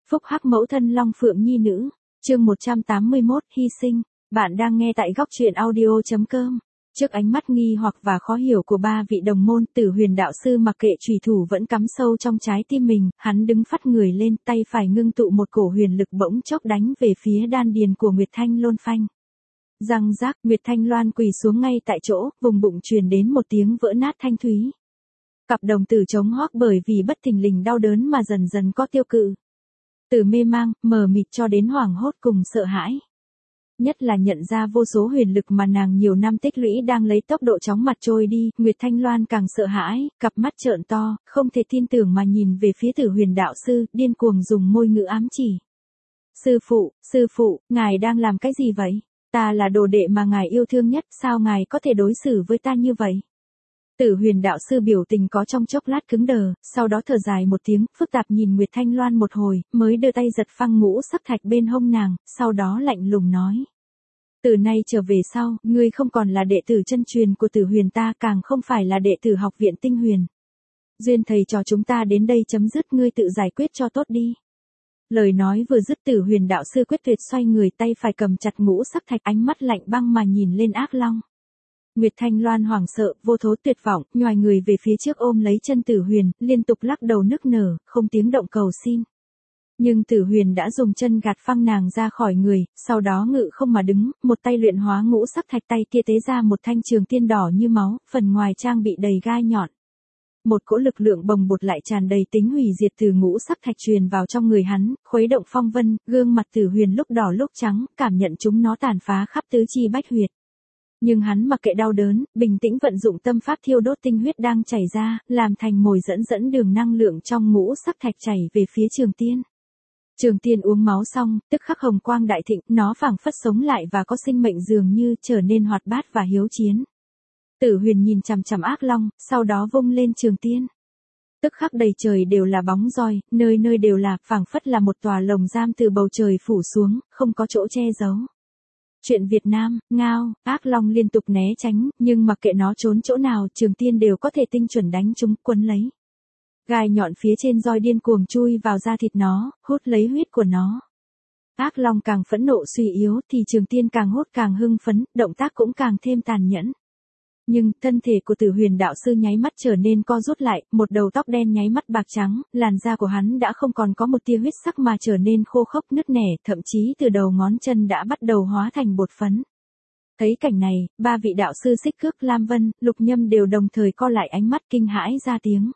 Phúc hắc mẫu thân Long Phượng Nhi nữ, chương 181, hy sinh. Bạn đang nghe tại góc truyện audio.com. Trước ánh mắt nghi hoặc và khó hiểu của ba vị đồng môn, Tử Huyền đạo sư mặc kệ chùy thủ vẫn cắm sâu trong trái tim mình, hắn đứng phắt người lên, tay phải ngưng tụ một cổ huyền lực bỗng chốc đánh về phía đan điền của Nguyệt Thanh Lôn phanh. Răng rác, Nguyệt Thanh Loan quỳ xuống ngay tại chỗ, vùng bụng truyền đến một tiếng vỡ nát thanh thúy. Cặp đồng tử trống hoác bởi vì bất thình lình đau đớn mà dần dần có tiêu cự. Từ mê mang, mờ mịt cho đến hoảng hốt cùng sợ hãi. Nhất là nhận ra vô số huyền lực mà nàng nhiều năm tích lũy đang lấy tốc độ chóng mặt trôi đi, Nguyệt Thanh Loan càng sợ hãi, cặp mắt trợn to, không thể tin tưởng mà nhìn về phía Tử Huyền đạo sư, điên cuồng dùng môi ngữ ám chỉ. Sư phụ, ngài đang làm cái gì vậy? Ta là đồ đệ mà ngài yêu thương nhất, sao ngài có thể đối xử với ta như vậy? Tử Huyền đạo sư biểu tình có trong chốc lát cứng đờ, sau đó thở dài một tiếng, phức tạp nhìn Nguyệt Thanh Loan một hồi, mới đưa tay giật phăng ngũ sắc thạch bên hông nàng, sau đó lạnh lùng nói. Từ nay trở về sau, ngươi không còn là đệ tử chân truyền của Tử Huyền ta, càng không phải là đệ tử học viện Tinh Huyền. Duyên thầy trò chúng ta đến đây chấm dứt, ngươi tự giải quyết cho tốt đi. Lời nói vừa dứt, Tử Huyền đạo sư quyết tuyệt xoay người, tay phải cầm chặt ngũ sắc thạch, ánh mắt lạnh băng mà nhìn lên Ác Long. Nguyệt Thanh Loan hoảng sợ, vô thố tuyệt vọng, nhoài người về phía trước ôm lấy chân Tử Huyền, liên tục lắc đầu nức nở, không tiếng động cầu xin. Nhưng Tử Huyền đã dùng chân gạt phăng nàng ra khỏi người, sau đó ngự không mà đứng, một tay luyện hóa ngũ sắc thạch, tay kia tế ra một thanh trường tiên đỏ như máu, phần ngoài trang bị đầy gai nhọn. Một cỗ lực lượng bồng bột lại tràn đầy tính hủy diệt từ ngũ sắc thạch truyền vào trong người hắn, khuấy động phong vân, gương mặt Tử Huyền lúc đỏ lúc trắng, cảm nhận chúng nó tàn phá khắp tứ chi bách huyệt. Nhưng hắn mặc kệ đau đớn, bình tĩnh vận dụng tâm pháp thiêu đốt tinh huyết đang chảy ra, làm thành mồi dẫn đường năng lượng trong ngũ sắc thạch chảy về phía Trường Tiên. Trường Tiên uống máu xong, tức khắc hồng quang đại thịnh, nó phảng phất sống lại và có sinh mệnh dường như trở nên hoạt bát và hiếu chiến. Tử Huyền nhìn chằm chằm Ác Long, sau đó vung lên Trường Tiên. Tức khắc đầy trời đều là bóng roi, nơi nơi đều là, phảng phất là một tòa lồng giam từ bầu trời phủ xuống, không có chỗ che giấu. Chuyện Việt Nam, ngao, Ác Long liên tục né tránh, nhưng mặc kệ nó trốn chỗ nào, Trường Tiên đều có thể tinh chuẩn đánh chúng, quấn lấy. Gai nhọn phía trên roi điên cuồng chui vào da thịt nó, hút lấy huyết của nó. Ác Long càng phẫn nộ suy yếu thì Trường Tiên càng hốt càng hưng phấn, động tác cũng càng thêm tàn nhẫn. Nhưng, thân thể của Tử Huyền đạo sư nháy mắt trở nên co rút lại, một đầu tóc đen nháy mắt bạc trắng, làn da của hắn đã không còn có một tia huyết sắc mà trở nên khô khốc nứt nẻ, thậm chí từ đầu ngón chân đã bắt đầu hóa thành bột phấn. Thấy cảnh này, ba vị đạo sư Xích Cước, Lam Vân, Lục Nhâm đều đồng thời co lại ánh mắt kinh hãi ra tiếng.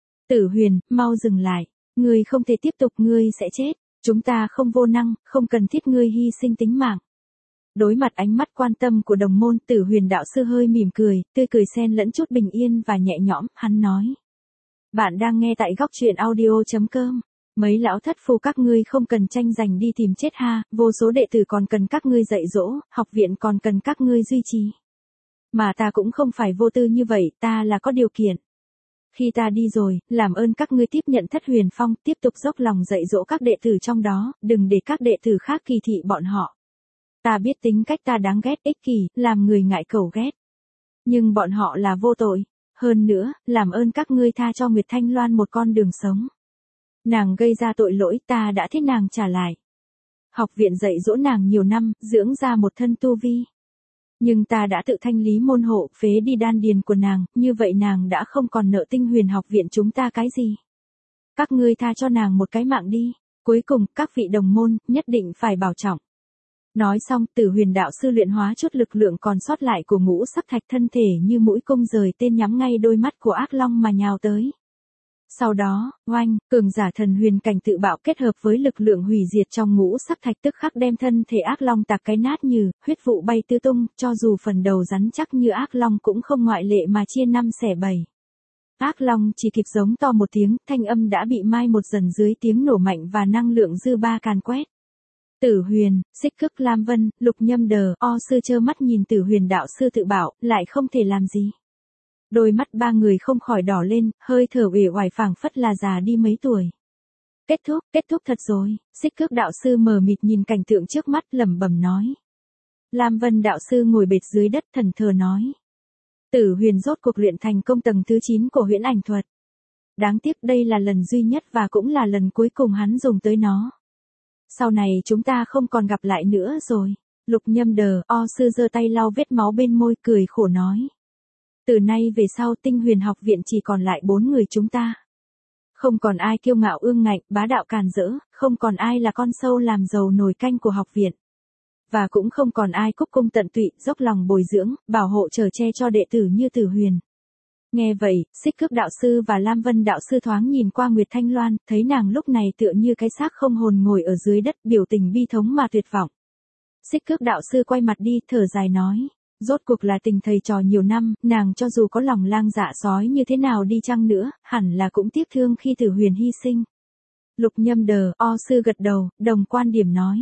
Tử Huyền, mau dừng lại, ngươi không thể tiếp tục, ngươi sẽ chết, chúng ta không vô năng, không cần thiết ngươi hy sinh tính mạng. Đối mặt ánh mắt quan tâm của đồng môn, Tử Huyền đạo sư hơi mỉm cười, tươi cười xen lẫn chút bình yên và nhẹ nhõm, hắn nói. Bạn đang nghe tại góc truyện audio.com. Mấy lão thất phu các ngươi không cần tranh giành đi tìm chết ha, vô số đệ tử còn cần các ngươi dạy dỗ, học viện còn cần các ngươi duy trì. Mà ta cũng không phải vô tư như vậy, ta là có điều kiện. Khi ta đi rồi, làm ơn các ngươi tiếp nhận Thất Huyền Phong, tiếp tục dốc lòng dạy dỗ các đệ tử trong đó, đừng để các đệ tử khác kỳ thị bọn họ. Ta biết tính cách ta đáng ghét, ích kỷ, làm người ngại cầu ghét. Nhưng bọn họ là vô tội. Hơn nữa, làm ơn các ngươi tha cho Nguyệt Thanh Loan một con đường sống. Nàng gây ra tội lỗi, ta đã thiết nàng trả lại. Học viện dạy dỗ nàng nhiều năm, dưỡng ra một thân tu vi. Nhưng ta đã tự thanh lý môn hộ, phế đi đan điền của nàng, như vậy nàng đã không còn nợ Tinh Huyền học viện chúng ta cái gì. Các ngươi tha cho nàng một cái mạng đi. Cuối cùng, các vị đồng môn, nhất định phải bảo trọng. Nói xong, Tử Huyền đạo sư luyện hóa chút lực lượng còn sót lại của ngũ sắc thạch, thân thể như mũi cung rời tên nhắm ngay đôi mắt của Ác Long mà nhào tới. Sau đó, oanh, cường giả thần huyền cảnh tự bạo kết hợp với lực lượng hủy diệt trong ngũ sắc thạch tức khắc đem thân thể Ác Long tạc cái nát như, huyết vụ bay tứ tung, cho dù phần đầu rắn chắc như Ác Long cũng không ngoại lệ mà chia 5/7. Ác Long chỉ kịp giống to một tiếng, thanh âm đã bị mai một dần dưới tiếng nổ mạnh và năng lượng dư ba càn quét. Tử Huyền, Xích Cước, Lam Vân, Lục Nhâm đờ, sư trơ mắt nhìn Tử Huyền đạo sư tự bạo, lại không thể làm gì. Đôi mắt ba người không khỏi đỏ lên, hơi thở uể oải phảng phất là già đi mấy tuổi. Kết thúc thật rồi, Xích Cước đạo sư mờ mịt nhìn cảnh tượng trước mắt lẩm bẩm nói. Lam Vân đạo sư ngồi bệt dưới đất thần thờ nói. Tử Huyền rốt cuộc luyện thành công tầng thứ 9 của huyễn ảnh thuật. Đáng tiếc đây là lần duy nhất và cũng là lần cuối cùng hắn dùng tới nó. Sau này chúng ta không còn gặp lại nữa rồi. Lục Nhâm Đờ, O sư giơ tay lau vết máu bên môi, cười khổ nói. Từ nay về sau Tinh Huyền học viện chỉ còn lại 4 người chúng ta. Không còn ai kiêu ngạo ương ngạnh, bá đạo càn rỡ, không còn ai là con sâu làm dầu nồi canh của học viện. Và cũng không còn ai cúc cung tận tụy, dốc lòng bồi dưỡng, bảo hộ chở che cho đệ tử như Tử Huyền. Nghe vậy, Xích Cước đạo sư và Lam Vân đạo sư thoáng nhìn qua Nguyệt Thanh Loan, thấy nàng lúc này tựa như cái xác không hồn ngồi ở dưới đất, biểu tình bi thống mà tuyệt vọng. Xích Cước đạo sư quay mặt đi, thở dài nói. Rốt cuộc là tình thầy trò nhiều năm, nàng cho dù có lòng lang dạ sói như thế nào đi chăng nữa, hẳn là cũng tiếc thương khi Tử Huyền hy sinh. Lục Nhâm Đờ, O sư gật đầu, đồng quan điểm nói.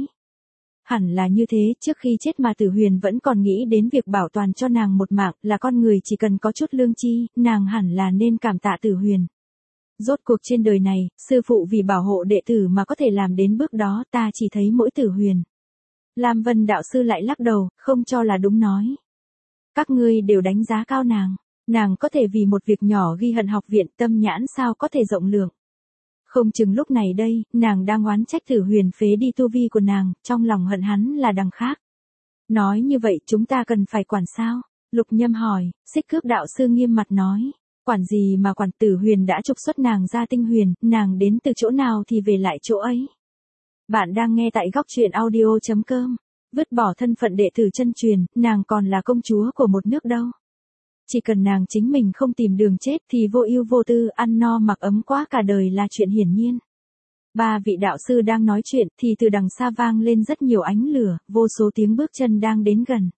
Hẳn là như thế, trước khi chết mà Tử Huyền vẫn còn nghĩ đến việc bảo toàn cho nàng một mạng, là con người chỉ cần có chút lương tri, nàng hẳn là nên cảm tạ Tử Huyền. Rốt cuộc trên đời này, sư phụ vì bảo hộ đệ tử mà có thể làm đến bước đó, ta chỉ thấy mỗi Tử Huyền. Lam Vân đạo sư lại lắc đầu, không cho là đúng nói. Các ngươi đều đánh giá cao nàng có thể vì một việc nhỏ ghi hận học viện, tâm nhãn sao có thể rộng lượng. Không chừng lúc này đây, nàng đang oán trách Tử Huyền phế đi tu vi của nàng, trong lòng hận hắn là đằng khác. Nói như vậy chúng ta cần phải quản sao? Lục Nhâm hỏi. Xích Cước đạo sư nghiêm mặt nói. Quản gì mà quản, Tử Huyền đã trục xuất nàng ra Tinh Huyền, nàng đến từ chỗ nào thì về lại chỗ ấy. Bạn đang nghe tại góc truyện audio.com. Vứt bỏ thân phận đệ tử chân truyền, nàng còn là công chúa của một nước đâu. Chỉ cần nàng chính mình không tìm đường chết thì vô ưu vô tư, ăn no mặc ấm quá cả đời là chuyện hiển nhiên. Ba vị đạo sư đang nói chuyện thì từ đằng xa vang lên rất nhiều ánh lửa, vô số tiếng bước chân đang đến gần.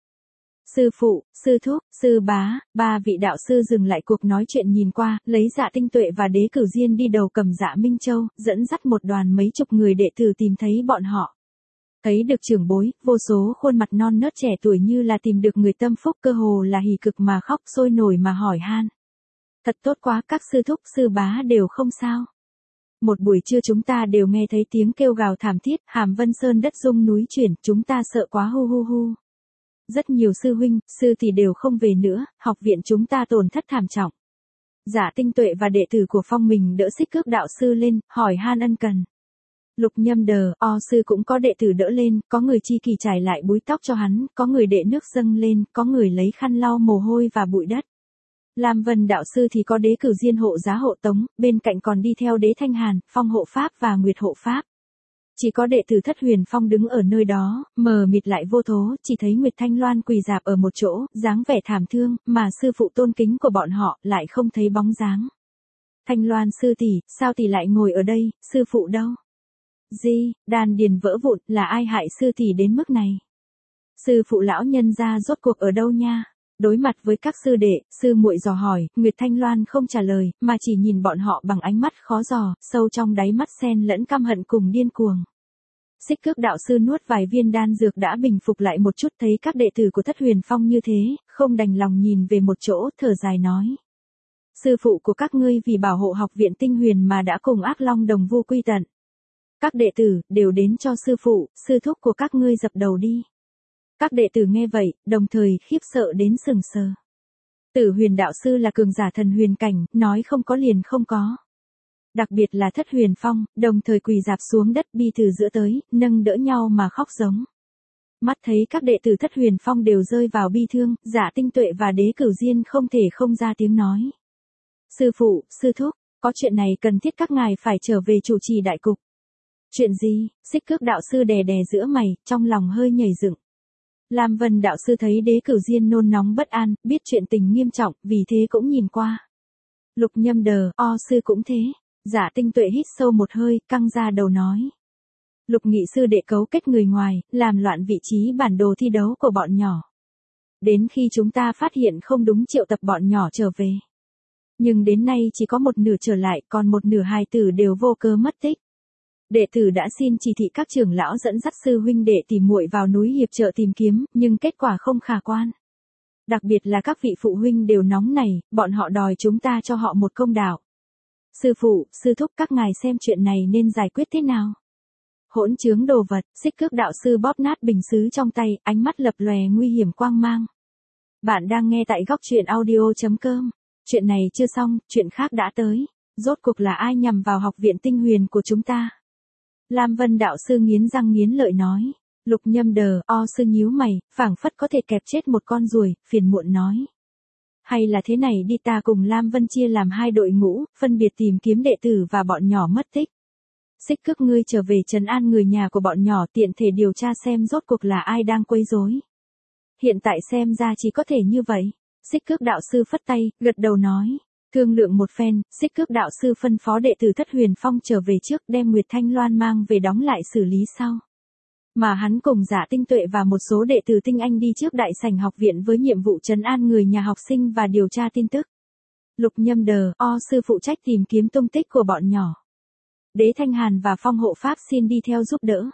Sư phụ, sư thúc, sư bá, ba vị đạo sư dừng lại cuộc nói chuyện nhìn qua, lấy Dạ Tinh Tuệ và Đế Cửu Diên đi đầu cầm Dạ Minh Châu, dẫn dắt một đoàn mấy chục người đệ tử tìm thấy bọn họ. Thấy được trưởng bối, vô số khuôn mặt non nớt trẻ tuổi như là tìm được người tâm phúc, cơ hồ là hỉ cực mà khóc sôi nổi mà hỏi han. Thật tốt quá, các sư thúc sư bá đều không sao. Một buổi trưa chúng ta đều nghe thấy tiếng kêu gào thảm thiết, Hàm Vân Sơn đất rung núi chuyển, chúng ta sợ quá hu hu hu. Rất nhiều sư huynh, sư tỷ đều không về nữa, học viện chúng ta tổn thất thảm trọng. Dạ Tinh Tuệ và đệ tử của Phong mình đỡ Xích Cước đạo sư lên, hỏi han ân cần. Lục Nhâm Đờ, O sư cũng có đệ tử đỡ lên, có người chi kỳ trải lại búi tóc cho hắn, có người đệ nước dâng lên, có người lấy khăn lau mồ hôi và bụi đất. Lam Vân đạo sư thì có Đế Cửu Diên hộ giá hộ tống, bên cạnh còn đi theo Đế Thanh Hàn, Phong hộ pháp và Nguyệt hộ pháp. Chỉ có đệ tử Thất Huyền Phong đứng ở nơi đó, mờ mịt lại vô thố, chỉ thấy Nguyệt Thanh Loan quỳ rạp ở một chỗ, dáng vẻ thảm thương, mà sư phụ tôn kính của bọn họ lại không thấy bóng dáng. Thanh Loan sư tỷ, sao tỷ lại ngồi ở đây, sư phụ đâu? Đan điền vỡ vụn, là ai hại sư tỷ đến mức này? Sư phụ lão nhân gia rốt cuộc ở đâu nha? Đối mặt với các sư đệ, sư muội dò hỏi, Nguyệt Thanh Loan không trả lời, mà chỉ nhìn bọn họ bằng ánh mắt khó dò, sâu trong đáy mắt xen lẫn căm hận cùng điên cuồng. Xích Cước đạo sư nuốt vài viên đan dược đã bình phục lại một chút, thấy các đệ tử của Thất Huyền Phong như thế, không đành lòng nhìn về một chỗ, thở dài nói. Sư phụ của các ngươi vì bảo hộ học viện Tinh Huyền mà đã cùng Ác Long đồng vu quy tận. Các đệ tử, đều đến cho sư phụ, sư thúc của các ngươi dập đầu đi. Các đệ tử nghe vậy, đồng thời khiếp sợ đến sừng sờ. Tử Huyền đạo sư là cường giả thần huyền cảnh, nói không có liền không có. Đặc biệt là Thất Huyền Phong, đồng thời quỳ rạp xuống đất bi từ giữa tới, nâng đỡ nhau mà khóc giống. Mắt thấy các đệ tử Thất Huyền Phong đều rơi vào bi thương, Dạ Tinh Tuệ và Đế Cửu Diên không thể không ra tiếng nói. Sư phụ, sư thúc, có chuyện này cần thiết các ngài phải trở về chủ trì đại cục. Chuyện gì? Xích Cước đạo sư đè đè giữa mày, trong lòng hơi nhảy dựng. Lam Vân đạo sư thấy Đế Cửu Diên nôn nóng bất an, biết chuyện tình nghiêm trọng, vì thế cũng nhìn qua. Lục Nhâm Đờ, O sư cũng thế. Dạ Tinh Tuệ hít sâu một hơi, căng ra đầu nói. Lục nghị sư đệ cấu kết người ngoài, làm loạn vị trí bản đồ thi đấu của bọn nhỏ. Đến khi chúng ta phát hiện không đúng triệu tập bọn nhỏ trở về. Nhưng đến nay chỉ có một nửa trở lại, còn một nửa hài tử đều vô cớ mất tích. Đệ tử đã xin chỉ thị các trưởng lão dẫn dắt sư huynh đệ tìm muội vào núi hiệp trợ tìm kiếm, nhưng kết quả không khả quan. Đặc biệt là các vị phụ huynh đều nóng nảy, bọn họ đòi chúng ta cho họ một công đạo. Sư phụ, sư thúc các ngài xem chuyện này nên giải quyết thế nào? Hỗn trướng đồ vật, Xích Cước đạo sư bóp nát bình sứ trong tay, ánh mắt lập lòe nguy hiểm quang mang. Bạn đang nghe tại góc truyện audio.com. Chuyện này chưa xong, chuyện khác đã tới. Rốt cuộc là ai nhằm vào học viện Tinh Huyền của chúng ta? Lam Vân đạo sư nghiến răng nghiến lợi nói. Lục Nhâm Đờ, sư nhíu mày, phảng phất có thể kẹp chết một con ruồi, phiền muộn nói. Hay là thế này đi, ta cùng Lam Vân chia làm hai đội ngũ, phân biệt tìm kiếm đệ tử và bọn nhỏ mất tích. Xích Cước ngươi trở về trấn an người nhà của bọn nhỏ, tiện thể điều tra xem rốt cuộc là ai đang quấy rối. Hiện tại xem ra chỉ có thể như vậy. Xích Cước đạo sư phất tay, gật đầu nói. Thương lượng một phen, Xích Cước đạo sư phân phó đệ tử Thất Huyền Phong trở về trước, đem Nguyệt Thanh Loan mang về đóng lại xử lý sau. Mà hắn cùng Giả Tinh Tuệ và một số đệ tử tinh anh đi trước đại sảnh học viện với nhiệm vụ trấn an người nhà học sinh và điều tra tin tức. Lục Nhâm Đờ, sư phụ trách tìm kiếm tung tích của bọn nhỏ. Đế Thanh Hàn và Phong Hộ Pháp xin đi theo giúp đỡ.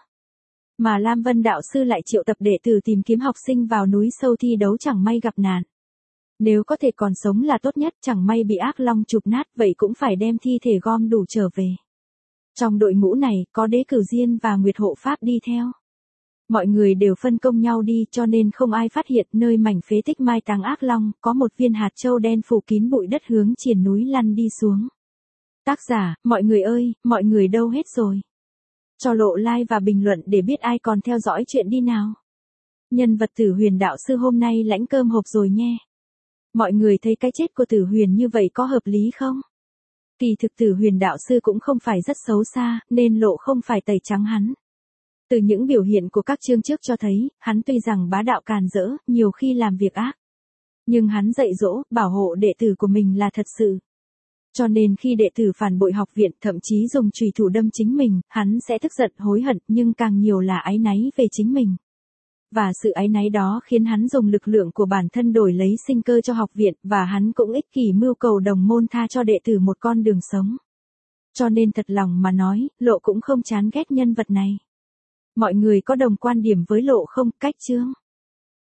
Mà Lam Vân đạo sư lại triệu tập đệ tử tìm kiếm học sinh vào núi sâu thi đấu chẳng may gặp nạn. Nếu có thể còn sống là tốt nhất, chẳng may bị ác long chụp nát vậy cũng phải đem thi thể gom đủ trở về. Trong đội ngũ này có Đế Cửu Diên và Nguyệt Hộ Pháp đi theo. Mọi người đều phân công nhau đi cho nên không ai phát hiện nơi mảnh phế tích mai táng ác long, có một viên hạt châu đen phủ kín bụi đất hướng triển núi lăn đi xuống. Tác giả, mọi người ơi, mọi người đâu hết rồi? Cho lộ like và bình luận để biết ai còn theo dõi chuyện đi nào. Nhân vật Tử Huyền đạo sư hôm nay lãnh cơm hộp rồi nghe. Mọi người thấy cái chết của Tử Huyền như vậy có hợp lý không? Kỳ thực Tử Huyền đạo sư cũng không phải rất xấu xa, nên lộ không phải tẩy trắng hắn. Từ những biểu hiện của các chương trước cho thấy, hắn tuy rằng bá đạo càn rỡ, nhiều khi làm việc ác. Nhưng hắn dạy dỗ, bảo hộ đệ tử của mình là thật sự. Cho nên khi đệ tử phản bội học viện, thậm chí dùng chùy thủ đâm chính mình, hắn sẽ tức giận hối hận, nhưng càng nhiều là áy náy về chính mình. Và sự áy náy đó khiến hắn dùng lực lượng của bản thân đổi lấy sinh cơ cho học viện, và hắn cũng ích kỷ mưu cầu đồng môn tha cho đệ tử một con đường sống. Cho nên thật lòng mà nói, Lộ cũng không chán ghét nhân vật này. Mọi người có đồng quan điểm với Lộ không? Cách chương